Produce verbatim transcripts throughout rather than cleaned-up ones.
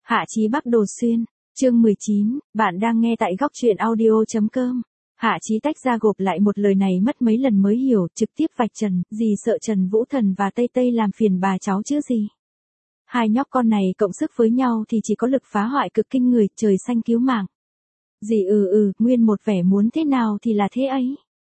Hạ Chí Bắc Đồ Xuyên, chương mười chín, bạn đang nghe tại góc truyện audio.com. Hạ Chí tách ra gộp lại một lời này mất mấy lần mới hiểu, trực tiếp vạch trần, gì sợ Trần Vũ Thần và Tây Tây làm phiền bà cháu chứ gì. Hai nhóc con này cộng sức với nhau thì chỉ có lực phá hoại cực kinh người, trời xanh cứu mạng. Dì ừ ừ, nguyên một vẻ muốn thế nào thì là thế ấy.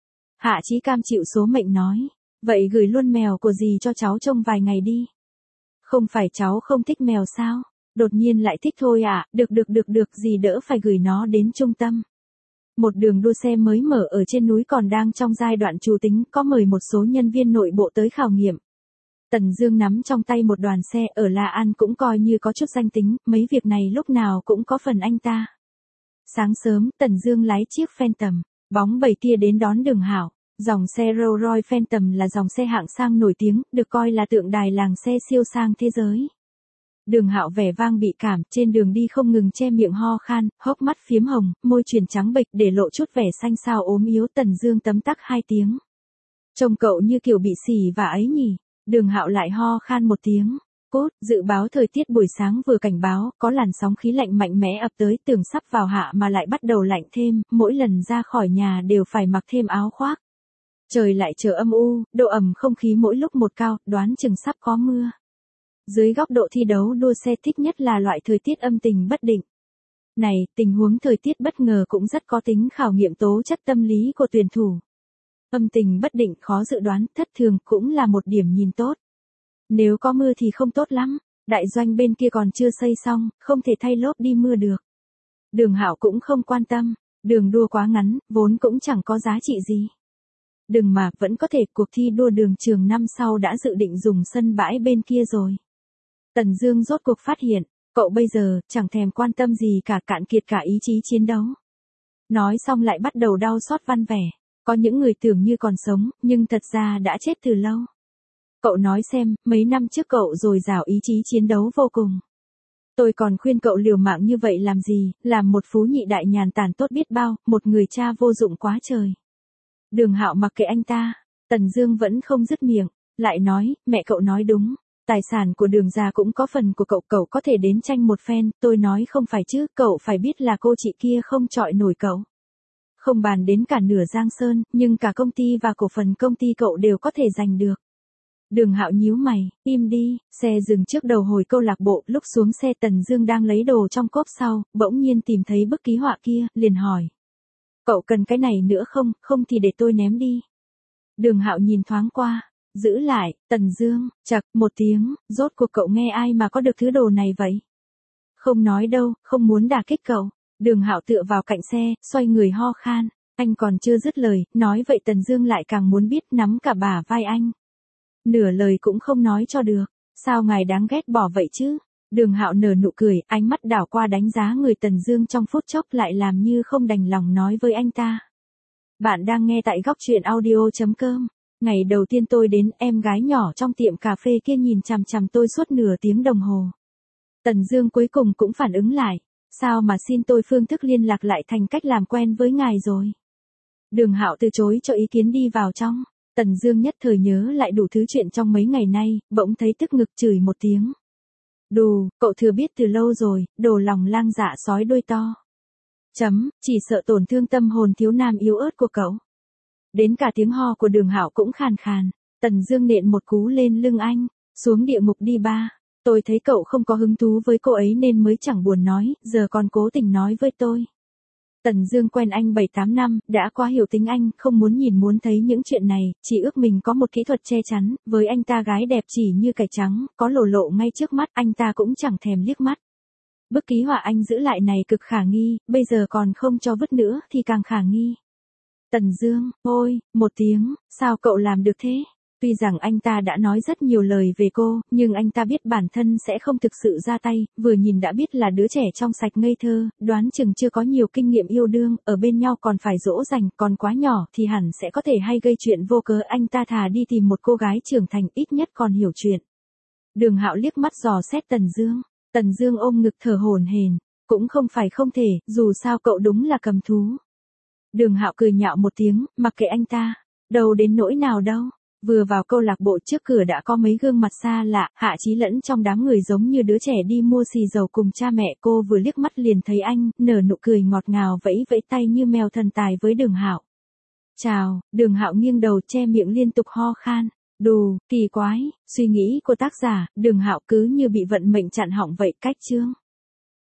Hạ Chí cam chịu số mệnh nói, vậy gửi luôn mèo của dì cho cháu trông vài ngày đi. Không phải cháu không thích mèo sao? Đột nhiên lại thích thôi à, được được được được, dì đỡ phải gửi nó đến trung tâm. Một đường đua xe mới mở ở trên núi còn đang trong giai đoạn chủ tính, có mời một số nhân viên nội bộ tới khảo nghiệm. Tần Dương nắm trong tay một đoàn xe, ở La An cũng coi như có chút danh tính, mấy việc này lúc nào cũng có phần anh ta. Sáng sớm, Tần Dương lái chiếc Phantom, bóng bẩy kia đến đón Đường Hạo. Dòng xe Rolls Royce Phantom là dòng xe hạng sang nổi tiếng, được coi là tượng đài làng xe siêu sang thế giới. Đường Hạo vẻ vang bị cảm, trên đường đi không ngừng che miệng ho khan, hốc mắt phiếm hồng, môi chuyển trắng bệch để lộ chút vẻ xanh xao ốm yếu. Tần Dương tấm tắc hai tiếng. Trông cậu như kiểu bị xỉ và ấy nhỉ. Đường Hạo lại ho khan một tiếng. Cốt, dự báo thời tiết buổi sáng vừa cảnh báo, có làn sóng khí lạnh mạnh mẽ ập tới, tưởng sắp vào hạ mà lại bắt đầu lạnh thêm, mỗi lần ra khỏi nhà đều phải mặc thêm áo khoác. Trời lại trở âm u, độ ẩm không khí mỗi lúc một cao, đoán chừng sắp có mưa. Dưới góc độ thi đấu đua xe thích nhất là loại thời tiết âm tình bất định. Này, tình huống thời tiết bất ngờ cũng rất có tính khảo nghiệm tố chất tâm lý của tuyển thủ. Âm tình bất định khó dự đoán, thất thường cũng là một điểm nhìn tốt. Nếu có mưa thì không tốt lắm, đại doanh bên kia còn chưa xây xong, không thể thay lốp đi mưa được. Đường Hạo cũng không quan tâm, đường đua quá ngắn, vốn cũng chẳng có giá trị gì. Đừng mà, vẫn có thể, cuộc thi đua đường trường năm sau đã dự định dùng sân bãi bên kia rồi. Tần Dương rốt cuộc phát hiện, cậu bây giờ chẳng thèm quan tâm gì cả, cạn kiệt cả ý chí chiến đấu. Nói xong lại bắt đầu đau xót văn vẻ, có những người tưởng như còn sống, nhưng thật ra đã chết từ lâu. Cậu nói xem, mấy năm trước cậu dồi dào ý chí chiến đấu vô cùng. Tôi còn khuyên cậu liều mạng như vậy làm gì, làm một phú nhị đại nhàn tản tốt biết bao, một người cha vô dụng quá trời. Đường Hạo mặc kệ anh ta, Tần Dương vẫn không dứt miệng, lại nói, mẹ cậu nói đúng, tài sản của Đường gia cũng có phần của cậu, cậu có thể đến tranh một phen, tôi nói không phải chứ, cậu phải biết là cô chị kia không chọi nổi cậu. Không bàn đến cả nửa Giang Sơn, nhưng cả công ty và cổ phần công ty cậu đều có thể giành được. Đường Hạo nhíu mày, im đi, xe dừng trước đầu hồi câu lạc bộ, lúc xuống xe Tần Dương đang lấy đồ trong cốp sau, bỗng nhiên tìm thấy bức ký họa kia, liền hỏi. Cậu cần cái này nữa không, không thì để tôi ném đi. Đường Hạo nhìn thoáng qua, giữ lại, Tần Dương, chậc, một tiếng, rốt cuộc cậu nghe ai mà có được thứ đồ này vậy? Không nói đâu, không muốn đả kích cậu. Đường Hạo tựa vào cạnh xe, xoay người ho khan, anh còn chưa dứt lời, nói vậy Tần Dương lại càng muốn biết, nắm cả bả vai anh. Nửa lời cũng không nói cho được, sao ngài đáng ghét bỏ vậy chứ? Đường Hạo nở nụ cười, ánh mắt đảo qua đánh giá người Tần Dương trong phút chốc, lại làm như không đành lòng nói với anh ta. Bạn đang nghe tại góc truyện audio.com. Ngày đầu tiên tôi đến, em gái nhỏ trong tiệm cà phê kia nhìn chằm chằm tôi suốt nửa tiếng đồng hồ. Tần Dương cuối cùng cũng phản ứng lại, sao mà xin tôi phương thức liên lạc lại thành cách làm quen với ngài rồi. Đường Hạo từ chối cho ý kiến đi vào trong. Tần Dương nhất thời nhớ lại đủ thứ chuyện trong mấy ngày nay, bỗng thấy tức ngực chửi một tiếng. Đù, cậu thừa biết từ lâu rồi, đồ lòng lang dạ sói đuôi to. Chấm, chỉ sợ tổn thương tâm hồn thiếu nam yếu ớt của cậu. Đến cả tiếng ho của Đường Hạo cũng khàn khàn. Tần Dương nện một cú lên lưng anh, xuống địa ngục đi ba. Tôi thấy cậu không có hứng thú với cô ấy nên mới chẳng buồn nói, giờ còn cố tình nói với tôi. Tần Dương quen anh bảy tám năm, đã quá hiểu tính anh, không muốn nhìn muốn thấy những chuyện này, chỉ ước mình có một kỹ thuật che chắn, với anh ta gái đẹp chỉ như cải trắng, có lộ lộ ngay trước mắt, anh ta cũng chẳng thèm liếc mắt. Bức ký họa anh giữ lại này cực khả nghi, bây giờ còn không cho vứt nữa thì càng khả nghi. Tần Dương, ôi, một tiếng, sao cậu làm được thế? Tuy rằng anh ta đã nói rất nhiều lời về cô, nhưng anh ta biết bản thân sẽ không thực sự ra tay, vừa nhìn đã biết là đứa trẻ trong sạch ngây thơ, đoán chừng chưa có nhiều kinh nghiệm yêu đương, ở bên nhau còn phải dỗ dành, còn quá nhỏ thì hẳn sẽ có thể hay gây chuyện vô cớ, anh ta thà đi tìm một cô gái trưởng thành, ít nhất còn hiểu chuyện. Đường Hạo liếc mắt dò xét Tần Dương, Tần Dương ôm ngực thở hổn hển, cũng không phải không thể, dù sao cậu đúng là cầm thú. Đường Hạo cười nhạo một tiếng, mặc kệ anh ta, đâu đến nỗi nào đâu. Vừa vào câu lạc bộ trước cửa đã có mấy gương mặt xa lạ, Hạ Chí lẫn trong đám người giống như đứa trẻ đi mua xì dầu cùng cha mẹ. Cô vừa liếc mắt liền thấy anh, nở nụ cười ngọt ngào vẫy vẫy tay như mèo thần tài với Đường Hạo. Chào, Đường Hạo nghiêng đầu che miệng liên tục ho khan. Đù, kỳ quái, suy nghĩ của tác giả, Đường Hạo cứ như bị vận mệnh chặn họng vậy. Cách chương.